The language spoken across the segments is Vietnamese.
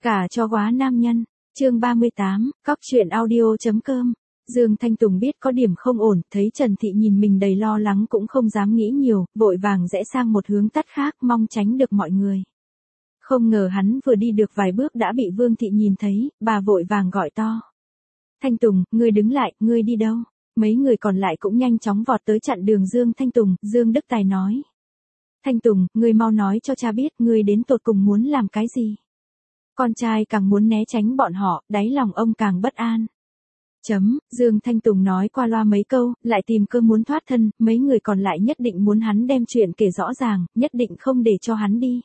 Cả cho quá nam nhân. Chương 38, cóc truyện audio.com. Dương Thanh Tùng biết có điểm không ổn, thấy Trần Thị nhìn mình đầy lo lắng cũng không dám nghĩ nhiều, vội vàng rẽ sang một hướng tắt khác mong tránh được mọi người. Không ngờ hắn vừa đi được vài bước đã bị Vương Thị nhìn thấy, bà vội vàng gọi to. Thanh Tùng, ngươi đứng lại, ngươi đi đâu? Mấy người còn lại cũng nhanh chóng vọt tới chặn đường Dương Thanh Tùng, Dương Đức Tài nói. Thanh Tùng, ngươi mau nói cho cha biết ngươi đến tột cùng muốn làm cái gì? Con trai càng muốn né tránh bọn họ, đáy lòng ông càng bất an. Dương Thanh Tùng nói qua loa mấy câu, lại tìm cơ muốn thoát thân, mấy người còn lại nhất định muốn hắn đem chuyện kể rõ ràng, nhất định không để cho hắn đi.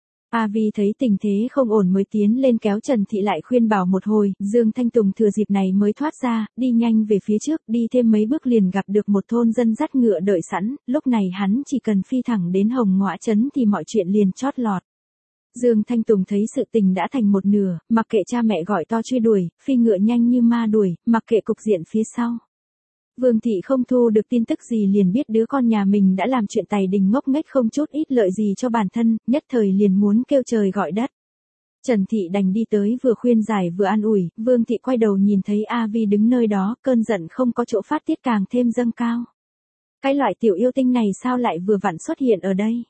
A Vi thấy tình thế không ổn mới tiến lên kéo Trần Thị lại khuyên bảo một hồi, Dương Thanh Tùng thừa dịp này mới thoát ra, đi nhanh về phía trước, đi thêm mấy bước liền gặp được một thôn dân dắt ngựa đợi sẵn, lúc này hắn chỉ cần phi thẳng đến Hồng Ngõa trấn thì mọi chuyện liền chót lọt. Dương Thanh Tùng thấy sự tình đã thành một nửa, mặc kệ cha mẹ gọi to truy đuổi, phi ngựa nhanh như ma đuổi, mặc kệ cục diện phía sau. Vương Thị không thu được tin tức gì liền biết đứa con nhà mình đã làm chuyện tài đình ngốc nghếch không chút ít lợi gì cho bản thân, nhất thời liền muốn kêu trời gọi đất. Trần Thị đành đi tới vừa khuyên giải vừa an ủi, Vương Thị quay đầu nhìn thấy A Vi đứng nơi đó, cơn giận không có chỗ phát tiết càng thêm dâng cao. Cái loại tiểu yêu tinh này sao lại vừa vặn xuất hiện ở đây?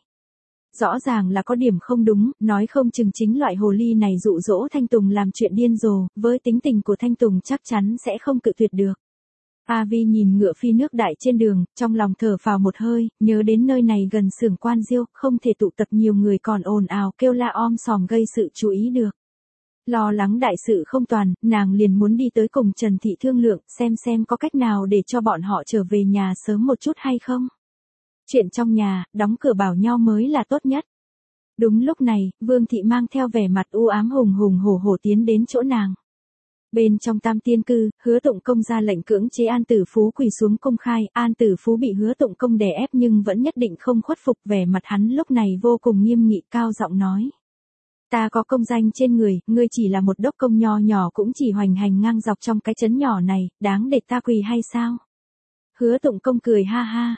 Rõ ràng là có điểm không đúng, nói không chừng chính loại hồ ly này dụ dỗ Thanh Tùng làm chuyện điên rồ, với tính tình của Thanh Tùng chắc chắn sẽ không cự tuyệt được. A Vi nhìn ngựa phi nước đại trên đường, trong lòng thở phào một hơi, nhớ đến nơi này gần xưởng Quan Diêu, không thể tụ tập nhiều người còn ồn ào kêu la om sòm gây sự chú ý được. Lo lắng đại sự không toàn, nàng liền muốn đi tới cùng Trần Thị thương lượng, xem có cách nào để cho bọn họ trở về nhà sớm một chút hay không. Chuyện trong nhà, đóng cửa bảo nhau mới là tốt nhất. Đúng lúc này, Vương Thị mang theo vẻ mặt u ám hùng hổ tiến đến chỗ nàng. Bên trong Tam Tiên Cư, Hứa Tụng Công ra lệnh cưỡng chế An Tử Phú quỳ xuống công khai, An Tử Phú bị Hứa Tụng Công đè ép nhưng vẫn nhất định không khuất phục, vẻ mặt hắn lúc này vô cùng nghiêm nghị cao giọng nói. Ta có công danh trên người, ngươi chỉ là một đốc công nho nhỏ cũng chỉ hoành hành ngang dọc trong cái trấn nhỏ này, đáng để ta quỳ hay sao? Hứa Tụng Công cười ha ha.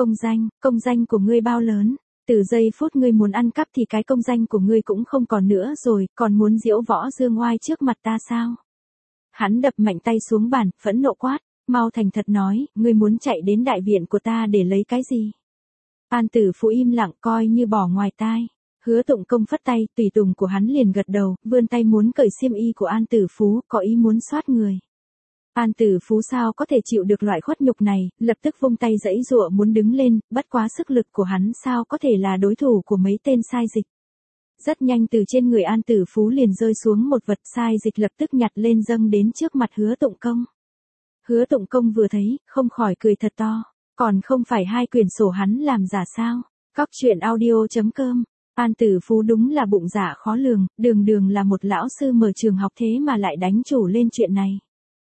Công danh của ngươi bao lớn, từ giây phút ngươi muốn ăn cắp thì cái công danh của ngươi cũng không còn nữa rồi, còn muốn diễu võ dương oai trước mặt ta sao? Hắn đập mạnh tay xuống bàn, phẫn nộ quát, mau thành thật nói, ngươi muốn chạy đến đại viện của ta để lấy cái gì? An Tử Phú im lặng coi như bỏ ngoài tai. Hứa Tụng Công phất tay, tùy tùng của hắn liền gật đầu, vươn tay muốn cởi xiêm y của An Tử Phú, có ý muốn soát người. An Tử Phú sao có thể chịu được loại khuất nhục này, lập tức vung tay giãy giụa muốn đứng lên, bất quá sức lực của hắn sao có thể là đối thủ của mấy tên sai dịch. Rất nhanh từ trên người An Tử Phú liền rơi xuống một vật, sai dịch lập tức nhặt lên dâng đến trước mặt Hứa Tụng Công. Hứa Tụng Công vừa thấy, không khỏi cười thật to, còn không phải hai quyển sổ hắn làm giả sao? Cóc truyện audio.com. An Tử Phú đúng là bụng dạ khó lường, đường là một lão sư mở trường học thế mà lại đánh chủ lên chuyện này.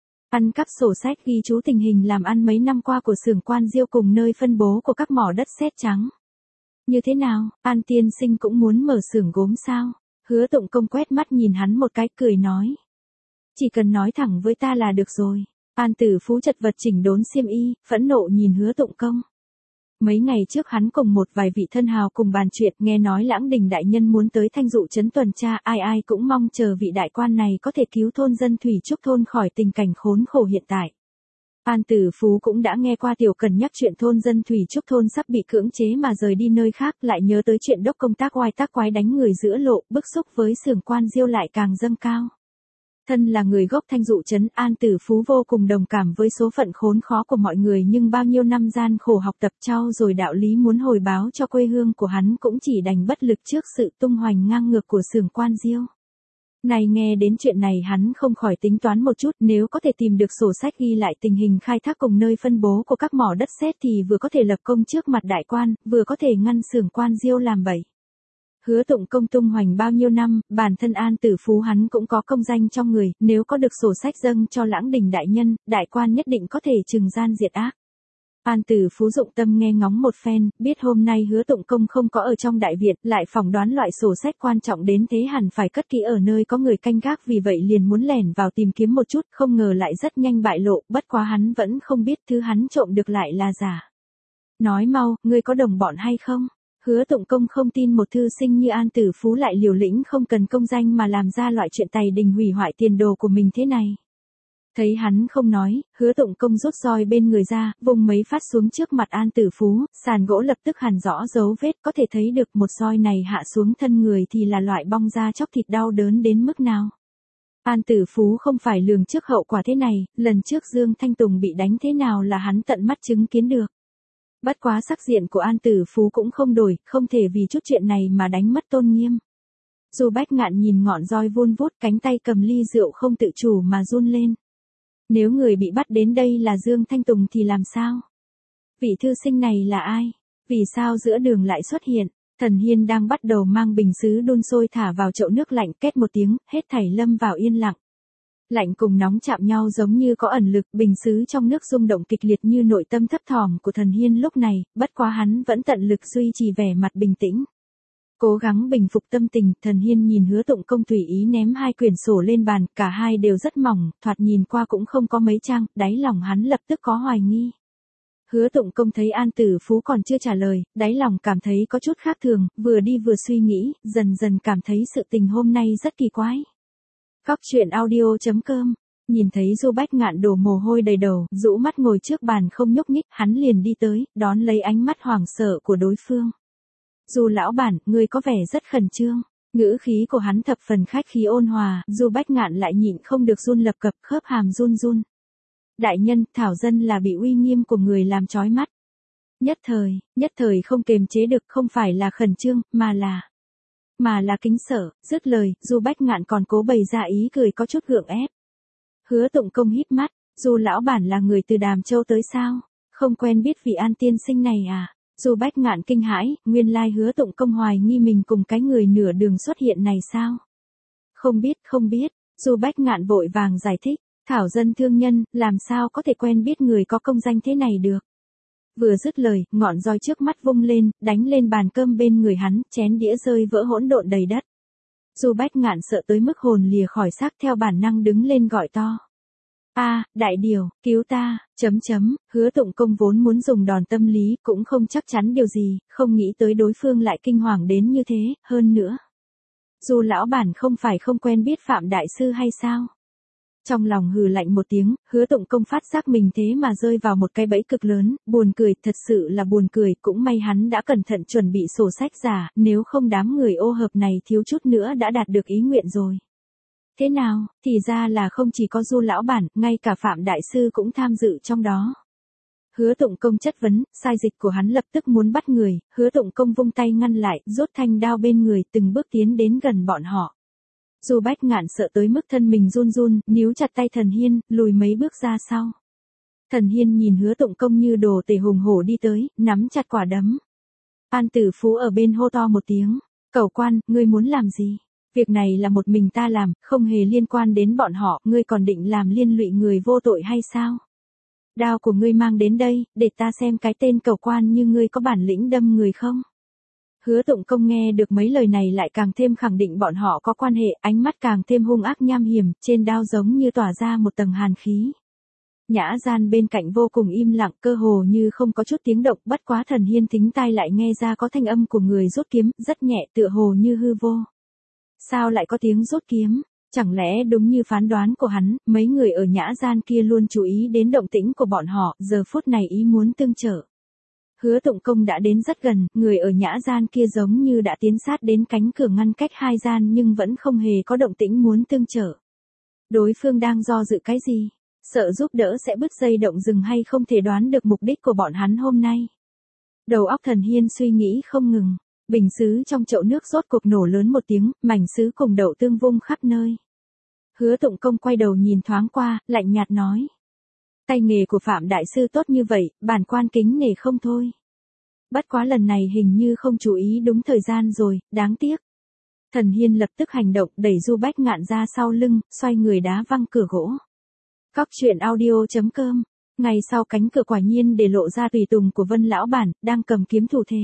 Ăn cắp sổ sách ghi chú tình hình làm ăn mấy năm qua của xưởng Quan Diêu cùng nơi phân bố của các mỏ đất sét trắng. Như thế nào, An tiên sinh cũng muốn mở xưởng gốm sao? Hứa Tụng Công quét mắt nhìn hắn một cái cười nói. Chỉ cần nói thẳng với ta là được rồi. An Tử Phú chật vật chỉnh đốn xiêm y, phẫn nộ nhìn Hứa Tụng Công. Mấy ngày trước hắn cùng một vài vị thân hào cùng bàn chuyện, nghe nói Lãng Đình đại nhân muốn tới Thanh Dụ trấn tuần tra, ai cũng mong chờ vị đại quan này có thể cứu thôn dân Thủy Trúc thôn khỏi tình cảnh khốn khổ hiện tại. An Tử Phú cũng đã nghe qua Tiểu Cần nhắc chuyện thôn dân Thủy Trúc thôn sắp bị cưỡng chế mà rời đi nơi khác, lại nhớ tới chuyện đốc công tác oai tác quái đánh người giữa lộ, bức xúc với xưởng Quan Diêu lại càng dâng cao. Thân là người gốc Thanh Dụ trấn, An Tử Phú vô cùng đồng cảm với số phận khốn khó của mọi người, nhưng bao nhiêu năm gian khổ học tập trau rồi đạo lý muốn hồi báo cho quê hương của hắn cũng chỉ đành bất lực trước sự tung hoành ngang ngược của xưởng Quan Diêu. Này nghe đến chuyện này hắn không khỏi tính toán một chút, nếu có thể tìm được sổ sách ghi lại tình hình khai thác cùng nơi phân bố của các mỏ đất sét thì vừa có thể lập công trước mặt đại quan, vừa có thể ngăn xưởng Quan Diêu làm bậy. Hứa Tụng Công tung hoành bao nhiêu năm, bản thân An Tử Phú hắn cũng có công danh trong người, nếu có được sổ sách dâng cho Lãng Đình đại nhân, đại quan nhất định có thể trừng gian diệt ác. An Tử Phú dụng tâm nghe ngóng một phen, biết hôm nay Hứa Tụng Công không có ở trong đại viện, lại phỏng đoán loại sổ sách quan trọng đến thế hẳn phải cất kỹ ở nơi có người canh gác, vì vậy liền muốn lẻn vào tìm kiếm một chút, không ngờ lại rất nhanh bại lộ, bất quá hắn vẫn không biết thứ hắn trộm được lại là giả. Nói mau, ngươi có đồng bọn hay không? Hứa Tụng Công không tin một thư sinh như An Tử Phú lại liều lĩnh không cần công danh mà làm ra loại chuyện tày đình hủy hoại tiền đồ của mình thế này. Thấy hắn không nói, Hứa Tụng Công rút roi bên người ra, vùng mấy phát xuống trước mặt An Tử Phú, sàn gỗ lập tức hằn rõ dấu vết, có thể thấy được một roi này hạ xuống thân người thì là loại bong da chóc thịt đau đớn đến mức nào. An Tử Phú không phải lường trước hậu quả thế này, lần trước Dương Thanh Tùng bị đánh thế nào là hắn tận mắt chứng kiến được. Bất quá sắc diện của An Tử Phú cũng không đổi, không thể vì chút chuyện này mà đánh mất tôn nghiêm. Du Bách Ngạn nhìn ngọn roi vun vút, cánh tay cầm ly rượu không tự chủ mà run lên. Nếu người bị bắt đến đây là Dương Thanh Tùng thì làm sao? Vị thư sinh này là ai? Vì sao giữa đường lại xuất hiện? Thần Hiên đang bắt đầu mang bình sứ đun sôi thả vào chậu nước lạnh, két một tiếng, hết thảy lâm vào yên lặng. Lạnh cùng nóng chạm nhau giống như có ẩn lực, bình sứ trong nước rung động kịch liệt như nội tâm thấp thỏm của Thần Hiên lúc này, bất quá hắn vẫn tận lực duy trì vẻ mặt bình tĩnh. Cố gắng bình phục tâm tình, Thần Hiên nhìn Hứa Tụng Công tùy ý ném hai quyển sổ lên bàn, cả hai đều rất mỏng, thoạt nhìn qua cũng không có mấy trang, đáy lòng hắn lập tức có hoài nghi. Hứa Tụng Công thấy An Tử Phú còn chưa trả lời, đáy lòng cảm thấy có chút khác thường, vừa đi vừa suy nghĩ, dần dần cảm thấy sự tình hôm nay rất kỳ quái. Góc truyện audio.com, nhìn thấy Du Bách Ngạn đổ mồ hôi đầy đầu, rũ mắt ngồi trước bàn không nhúc nhích, hắn liền đi tới, đón lấy ánh mắt hoảng sợ của đối phương. Du lão bản, ngươi có vẻ rất khẩn trương. Ngữ khí của hắn thập phần khách khí ôn hòa, Du Bách Ngạn lại nhịn không được run lập cập, khớp hàm run run. Đại nhân, thảo dân là bị uy nghiêm của người làm chói mắt. Nhất thời không kềm chế được, không phải là khẩn trương, mà là kính sợ. Dứt lời, Du Bách Ngạn còn cố bày ra ý cười có chút gượng ép. Hứa Tụng Công híp mắt, Du lão bản là người từ Đàm Châu tới sao? Không quen biết vị An tiên sinh này à? Du Bách Ngạn kinh hãi, nguyên lai Hứa Tụng Công hoài nghi mình cùng cái người nửa đường xuất hiện này sao? Không biết, Du Bách Ngạn vội vàng giải thích, thảo dân thương nhân, làm sao có thể quen biết người có công danh thế này được? Vừa dứt lời, ngọn roi trước mắt vung lên, đánh lên bàn cơm bên người hắn, chén đĩa rơi vỡ hỗn độn đầy đất. Du Bách Ngạn sợ tới mức hồn lìa khỏi xác, theo bản năng đứng lên gọi to. Đại điều, cứu ta, Hứa Tụng Công vốn muốn dùng đòn tâm lý, cũng không chắc chắn điều gì, không nghĩ tới đối phương lại kinh hoàng đến như thế, hơn nữa. Du lão bản không phải không quen biết Phạm Đại Sư hay sao? Trong lòng hừ lạnh một tiếng, Hứa Tụng Công phát giác mình thế mà rơi vào một cái bẫy cực lớn, buồn cười, thật sự là buồn cười, cũng may hắn đã cẩn thận chuẩn bị sổ sách giả, nếu không đám người ô hợp này thiếu chút nữa đã đạt được ý nguyện rồi. Thế nào, thì ra là không chỉ có Du lão bản, ngay cả Phạm Đại Sư cũng tham dự trong đó. Hứa Tụng Công chất vấn, sai dịch của hắn lập tức muốn bắt người, Hứa Tụng Công vung tay ngăn lại, rút thanh đao bên người, từng bước tiến đến gần bọn họ. Du Bách Ngạn sợ tới mức thân mình run run, níu chặt tay Thần Hiên, lùi mấy bước ra sau. Thần Hiên nhìn Hứa Tụng Công như đồ tể hùng hổ đi tới, nắm chặt quả đấm. An Tử Phú ở bên hô to một tiếng, cẩu quan, ngươi muốn làm gì? Việc này là một mình ta làm, không hề liên quan đến bọn họ, ngươi còn định làm liên lụy người vô tội hay sao? Đao của ngươi mang đến đây, để ta xem cái tên cẩu quan như ngươi có bản lĩnh đâm người không? Hứa Tụng Công nghe được mấy lời này lại càng thêm khẳng định bọn họ có quan hệ, ánh mắt càng thêm hung ác nham hiểm, trên đao giống như tỏa ra một tầng hàn khí. Nhã Gian bên cạnh vô cùng im lặng, cơ hồ như không có chút tiếng động, bất quá Thần Hiên thính tai lại nghe ra có thanh âm của người rút kiếm, rất nhẹ, tựa hồ như hư vô. Sao lại có tiếng rút kiếm? Chẳng lẽ đúng như phán đoán của hắn, mấy người ở Nhã Gian kia luôn chú ý đến động tĩnh của bọn họ, giờ phút này ý muốn tương trợ. Hứa Tụng Công đã đến rất gần, người ở Nhã Gian kia giống như đã tiến sát đến cánh cửa ngăn cách hai gian nhưng vẫn không hề có động tĩnh muốn tương trợ. Đối phương đang do dự cái gì? Sợ giúp đỡ sẽ bứt dây động rừng hay không thể đoán được mục đích của bọn hắn hôm nay? Đầu óc Thần Hiên suy nghĩ không ngừng. Bình sứ trong chậu nước rốt cục nổ lớn một tiếng, mảnh sứ cùng đậu tương vung khắp nơi. Hứa Tụng Công quay đầu nhìn thoáng qua, lạnh nhạt nói. Tay nghề của Phạm Đại Sư tốt như vậy, bản quan kính nể không thôi. Bất quá lần này hình như không chú ý đúng thời gian rồi, đáng tiếc. Thần Hiên lập tức hành động, đẩy Du Bách Ngạn ra sau lưng, xoay người đá văng cửa gỗ. Góc truyện audio.com, ngày sau cánh cửa quả nhiên để lộ ra tùy tùng của Vân lão bản, đang cầm kiếm thủ thế.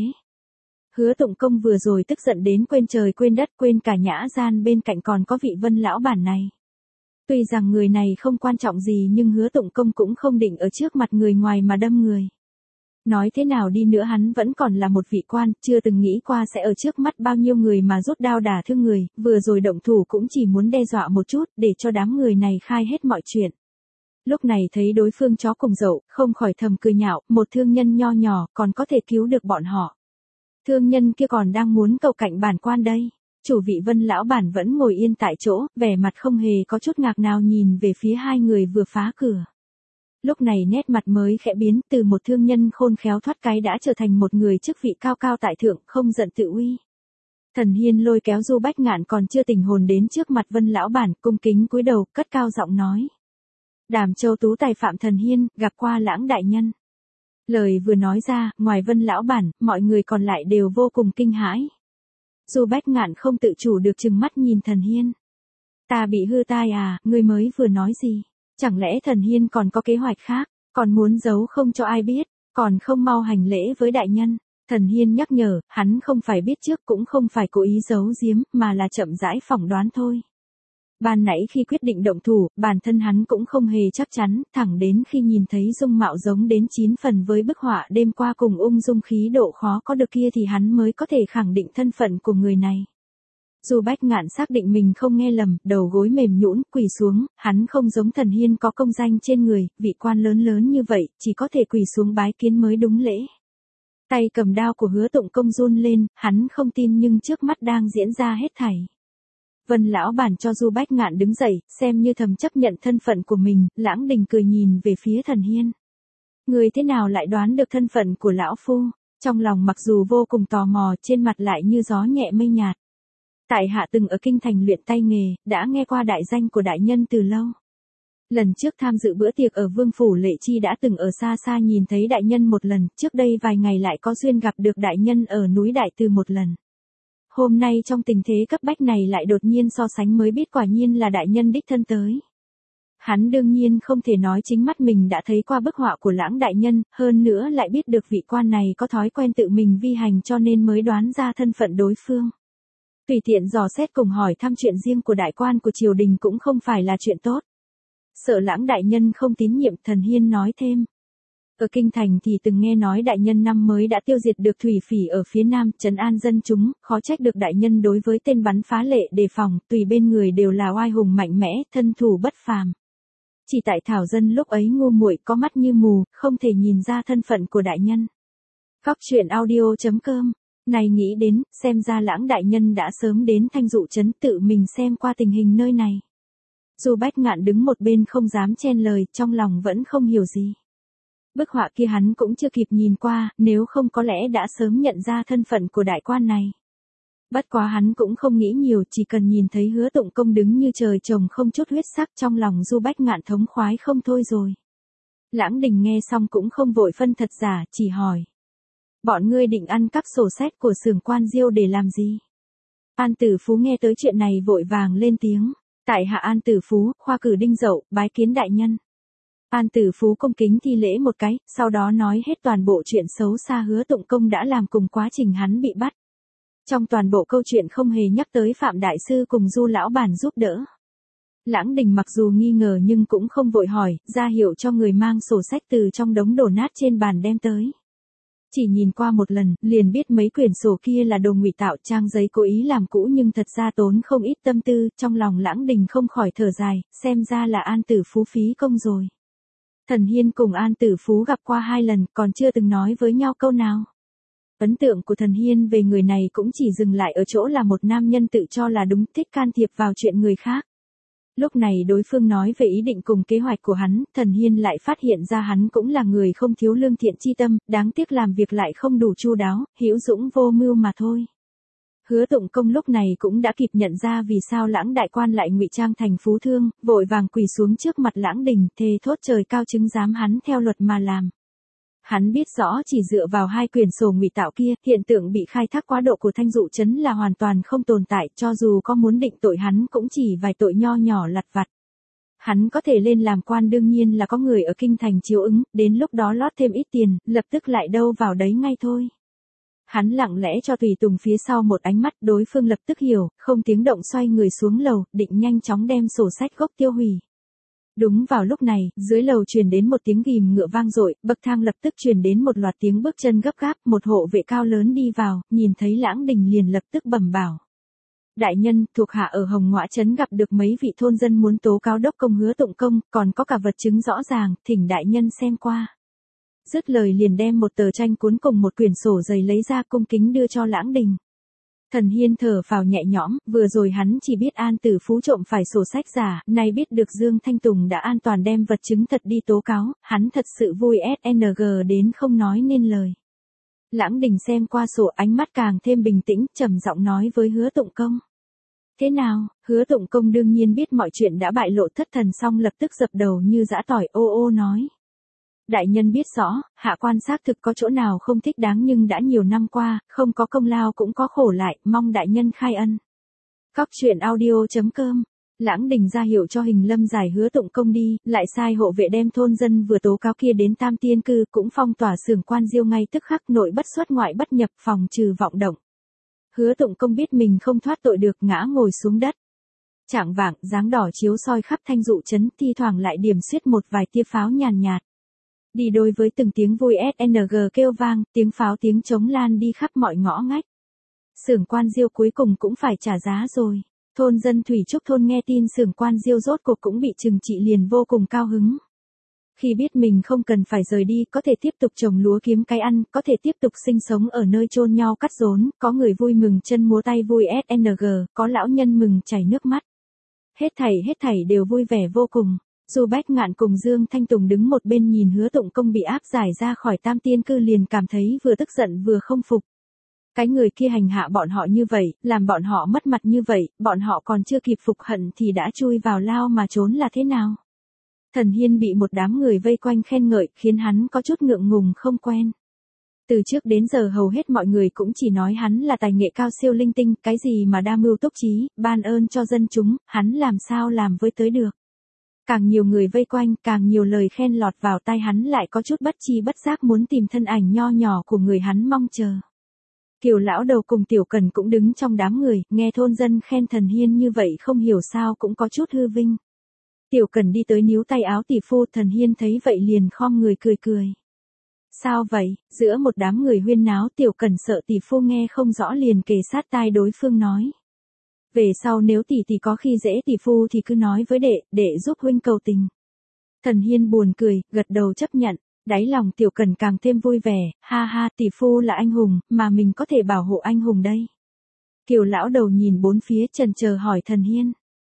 Hứa Tụng Công vừa rồi tức giận đến quên trời quên đất, quên cả Nhã Gian bên cạnh còn có vị Vân lão bản này. Tuy rằng người này không quan trọng gì nhưng Hứa Tụng Công cũng không định ở trước mặt người ngoài mà đâm người. Nói thế nào đi nữa hắn vẫn còn là một vị quan, chưa từng nghĩ qua sẽ ở trước mắt bao nhiêu người mà rút đao đả thương người, vừa rồi động thủ cũng chỉ muốn đe dọa một chút, để cho đám người này khai hết mọi chuyện. Lúc này thấy đối phương chó cùng dậu, không khỏi thầm cười nhạo, một thương nhân nho nhỏ, còn có thể cứu được bọn họ. Thương nhân kia còn đang muốn cầu cạnh bản quan đây. Chủ vị Vân lão bản vẫn ngồi yên tại chỗ, vẻ mặt không hề có chút ngạc nào nhìn về phía hai người vừa phá cửa. Lúc này nét mặt mới khẽ biến, từ một thương nhân khôn khéo thoát cái đã trở thành một người chức vị cao cao tại thượng, không giận tự uy. Thần Hiên lôi kéo Du Bách Ngạn còn chưa tỉnh hồn đến trước mặt Vân lão bản, cung kính cúi đầu, cất cao giọng nói. Đàm Châu tú tài Phạm Thần Hiên, gặp qua Lãng đại nhân. Lời vừa nói ra, ngoài Vân lão bản, mọi người còn lại đều vô cùng kinh hãi. Du Bách Ngạn không tự chủ được trừng mắt nhìn Thần Hiên. Ta bị hư tai à, ngươi mới vừa nói gì? Chẳng lẽ Thần Hiên còn có kế hoạch khác, còn muốn giấu không cho ai biết, còn không mau hành lễ với đại nhân? Thần Hiên nhắc nhở, hắn không phải biết trước cũng không phải cố ý giấu giếm, mà là chậm rãi phỏng đoán thôi. Ban nãy khi quyết định động thủ, bản thân hắn cũng không hề chắc chắn, thẳng đến khi nhìn thấy dung mạo giống đến 9 phần với bức họa đêm qua cùng ung dung khí độ khó có được kia thì hắn mới có thể khẳng định thân phận của người này. Du Bách Ngạn xác định mình không nghe lầm, đầu gối mềm nhũn, quỳ xuống, hắn không giống Thần Hiên có công danh trên người, vị quan lớn lớn như vậy, chỉ có thể quỳ xuống bái kiến mới đúng lễ. Tay cầm đao của Hứa Tụng Công run lên, hắn không tin nhưng trước mắt đang diễn ra hết thảy. Vân lão bản cho Du Bách Ngạn đứng dậy, xem như thầm chấp nhận thân phận của mình, Lãng Đình cười nhìn về phía Thần Hiên. Người thế nào lại đoán được thân phận của lão phu? Trong lòng mặc dù vô cùng tò mò, trên mặt lại như gió nhẹ mây nhạt. Tại hạ từng ở kinh thành luyện tay nghề, đã nghe qua đại danh của đại nhân từ lâu. Lần trước tham dự bữa tiệc ở Vương Phủ Lệ Chi đã từng ở xa xa nhìn thấy đại nhân một lần, trước đây vài ngày lại có duyên gặp được đại nhân ở núi Đại Từ một lần. Hôm nay trong tình thế cấp bách này lại đột nhiên so sánh mới biết quả nhiên là đại nhân đích thân tới. Hắn đương nhiên không thể nói chính mắt mình đã thấy qua bức họa của Lãng đại nhân, hơn nữa lại biết được vị quan này có thói quen tự mình vi hành cho nên mới đoán ra thân phận đối phương. Tùy tiện dò xét cùng hỏi thăm chuyện riêng của đại quan của triều đình cũng không phải là chuyện tốt. Sợ Lãng đại nhân không tín nhiệm, Thần Hiên nói thêm. Ở kinh thành thì từng nghe nói đại nhân năm mới đã tiêu diệt được thủy phỉ ở phía nam, trấn an dân chúng, khó trách được đại nhân đối với tên bắn phá lệ đề phòng, tùy bên người đều là oai hùng mạnh mẽ, thân thủ bất phàm. Chỉ tại thảo dân lúc ấy ngu muội có mắt như mù, không thể nhìn ra thân phận của đại nhân. Góc truyện audio.com. Này nghĩ đến, xem ra Lãng đại nhân đã sớm đến Thanh Dụ trấn tự mình xem qua tình hình nơi này. Du Bách Ngạn đứng một bên không dám chen lời, trong lòng vẫn không hiểu gì. Bức họa kia hắn cũng chưa kịp nhìn qua, nếu không có lẽ đã sớm nhận ra thân phận của đại quan này. Bất quá hắn cũng không nghĩ nhiều, chỉ cần nhìn thấy Hứa Tụng Công đứng như trời trồng không chút huyết sắc, trong lòng Du Bách Ngạn thống khoái không thôi rồi. Lãng Đình nghe xong cũng không vội phân thật giả, chỉ hỏi. Bọn ngươi định ăn cắp sổ sách của xưởng Quan Diêu để làm gì? An Tử Phú nghe tới chuyện này vội vàng lên tiếng. Tại hạ An Tử Phú, khoa cử Đinh Dậu, bái kiến đại nhân. An Tử Phú cung kính thi lễ một cái, sau đó nói hết toàn bộ chuyện xấu xa Hứa Tụng Công đã làm cùng quá trình hắn bị bắt. Trong toàn bộ câu chuyện không hề nhắc tới Phạm Đại Sư cùng Du Lão Bản giúp đỡ. Lãng Đình mặc dù nghi ngờ nhưng cũng không vội hỏi, ra hiệu cho người mang sổ sách từ trong đống đổ nát trên bàn đem tới. Chỉ nhìn qua một lần, liền biết mấy quyển sổ kia là đồ ngụy tạo, trang giấy cố ý làm cũ nhưng thật ra tốn không ít tâm tư, trong lòng Lãng Đình không khỏi thở dài, xem ra là An Tử Phú phí công rồi. Thần Hiên cùng An Tử Phú gặp qua 2 lần, còn chưa từng nói với nhau câu nào. Ấn tượng của Thần Hiên về người này cũng chỉ dừng lại ở chỗ là một nam nhân tự cho là đúng, thích can thiệp vào chuyện người khác. Lúc này đối phương nói về ý định cùng kế hoạch của hắn, Thần Hiên lại phát hiện ra hắn cũng là người không thiếu lương thiện chi tâm, đáng tiếc làm việc lại không đủ chu đáo, hữu dũng vô mưu mà thôi. Hứa Tụng Công lúc này cũng đã kịp nhận ra vì sao Lãng đại quan lại ngụy trang thành phú thương, vội vàng quỳ xuống trước mặt Lãng Đình, thề thốt trời cao chứng giám hắn theo luật mà làm. Hắn biết rõ chỉ dựa vào 2 quyển sổ ngụy tạo kia, hiện tượng bị khai thác quá độ của Thanh Dụ trấn là hoàn toàn không tồn tại, cho dù có muốn định tội hắn cũng chỉ vài tội nho nhỏ lặt vặt. Hắn có thể lên làm quan đương nhiên là có người ở kinh thành chiếu ứng, đến lúc đó lót thêm ít tiền, lập tức lại đâu vào đấy ngay thôi. Hắn lặng lẽ cho tùy tùng phía sau một ánh mắt, đối phương lập tức hiểu, không tiếng động xoay người xuống lầu, định nhanh chóng đem sổ sách gốc tiêu hủy. Đúng vào lúc này, dưới lầu truyền đến một tiếng ghìm ngựa vang dội, bậc thang lập tức truyền đến một loạt tiếng bước chân gấp gáp, một hộ vệ cao lớn đi vào, nhìn thấy Lãng Đình liền lập tức bẩm bảo. Đại nhân, thuộc hạ ở Hồng Ngoã trấn gặp được mấy vị thôn dân muốn tố cáo đốc công Hứa Tụng Công, còn có cả vật chứng rõ ràng, thỉnh đại nhân xem qua. Dứt lời liền đem một tờ tranh cuốn cùng một quyển sổ dày lấy ra cung kính đưa cho Lãng Đình. Thần Hiên thở phào nhẹ nhõm, vừa rồi hắn chỉ biết An Tử Phú trộm phải sổ sách giả, nay biết được Dương Thanh Tùng đã an toàn đem vật chứng thật đi tố cáo, hắn thật sự vui SNG đến không nói nên lời. Lãng Đình xem qua sổ, ánh mắt càng thêm bình tĩnh, trầm giọng nói với Hứa Tụng Công. Thế nào? Hứa Tụng Công đương nhiên biết mọi chuyện đã bại lộ, thất thần xong lập tức dập đầu như giã tỏi, ô nói. Đại nhân biết rõ, hạ quan xác thực có chỗ nào không thích đáng nhưng đã nhiều năm qua, không có công lao cũng có khổ lại, mong đại nhân khai ân. Cóc truyện audio.com. Lãng Đình ra hiệu cho Hình Lâm giải Hứa Tụng Công đi, lại sai hộ vệ đem thôn dân vừa tố cáo kia đến Tam Tiên Cư, cũng phong tỏa xưởng quan diêu ngay tức khắc, nội bất xuất ngoại bất nhập, phòng trừ vọng động. Hứa Tụng Công biết mình không thoát tội được, ngã ngồi xuống đất. Chạng vạng, dáng đỏ chiếu soi khắp Thanh Dụ trấn, thi thoảng lại điểm xuyết một vài tia pháo nhàn nhạt. Đi đôi với từng tiếng vui SNG kêu vang, tiếng pháo tiếng trống lan đi khắp mọi ngõ ngách. Xưởng quan diêu cuối cùng cũng phải trả giá rồi. Thôn dân Thủy Trúc thôn nghe tin xưởng quan diêu rốt cuộc cũng bị trừng trị liền vô cùng cao hứng. Khi biết mình không cần phải rời đi, có thể tiếp tục trồng lúa kiếm cái ăn, có thể tiếp tục sinh sống ở nơi chôn nhau cắt rốn, có người vui mừng chân múa tay vui SNG, có lão nhân mừng chảy nước mắt. Hết thảy đều vui vẻ vô cùng. Du Bách Ngạn cùng Dương Thanh Tùng đứng một bên nhìn Hứa Tụng Công bị áp giải ra khỏi Tam Tiên Cư liền cảm thấy vừa tức giận vừa không phục. Cái người kia hành hạ bọn họ như vậy, làm bọn họ mất mặt như vậy, bọn họ còn chưa kịp phục hận thì đã chui vào lao mà trốn là thế nào? Thần Hiên bị một đám người vây quanh khen ngợi, khiến hắn có chút ngượng ngùng không quen. Từ trước đến giờ hầu hết mọi người cũng chỉ nói hắn là tài nghệ cao siêu linh tinh, cái gì mà đa mưu túc trí, ban ơn cho dân chúng, hắn làm sao làm với tới được. Càng nhiều người vây quanh, càng nhiều lời khen lọt vào tai hắn lại có chút bất chi bất giác muốn tìm thân ảnh nho nhỏ của người hắn mong chờ. Kiều lão đầu cùng Tiểu Cần cũng đứng trong đám người, nghe thôn dân khen Thần Hiên như vậy không hiểu sao cũng có chút hư vinh. Tiểu Cần đi tới níu tay áo tỷ phu, Thần Hiên thấy vậy liền khom người cười. Sao vậy? Giữa một đám người huyên náo, Tiểu Cần sợ tỷ phu nghe không rõ liền kề sát tai đối phương nói. Về sau nếu tỷ có khi dễ tỷ phu thì cứ nói với đệ giúp huynh cầu tình. Thần Hiên buồn cười, gật đầu chấp nhận. Đáy lòng Tiểu Cần càng thêm vui vẻ, ha tỷ phu là anh hùng, mà mình có thể bảo hộ anh hùng đây. Kiều lão đầu nhìn bốn phía chần chờ hỏi Thần Hiên.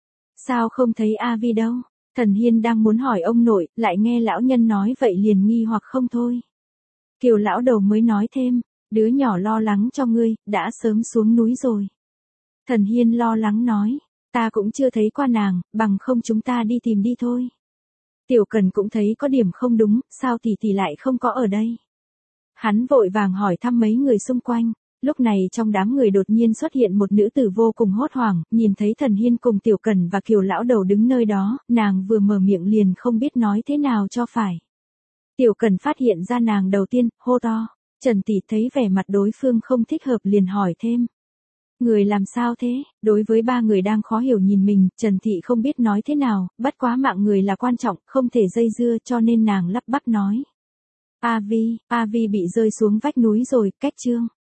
Sao không thấy A Vi đâu? Thần Hiên đang muốn hỏi ông nội, lại nghe lão nhân nói vậy liền nghi hoặc không thôi. Kiều lão đầu mới nói thêm, đứa nhỏ lo lắng cho ngươi, đã sớm xuống núi rồi. Thần Hiên lo lắng nói, ta cũng chưa thấy qua nàng, bằng không chúng ta đi tìm đi thôi. Tiểu Cần cũng thấy có điểm không đúng, sao tỷ lại không có ở đây. Hắn vội vàng hỏi thăm mấy người xung quanh, lúc này trong đám người đột nhiên xuất hiện một nữ tử vô cùng hốt hoảng, nhìn thấy Thần Hiên cùng Tiểu Cần và Kiều lão đầu đứng nơi đó, nàng vừa mở miệng liền không biết nói thế nào cho phải. Tiểu Cần phát hiện ra nàng đầu tiên, hô to, Trần tỷ, thấy vẻ mặt đối phương không thích hợp liền hỏi thêm. Người làm sao thế? Đối với ba người đang khó hiểu nhìn mình, Trần Thị không biết nói thế nào, bất quá mạng người là quan trọng, không thể dây dưa cho nên nàng lắp bắp nói. A Vi bị rơi xuống vách núi rồi, cách Trương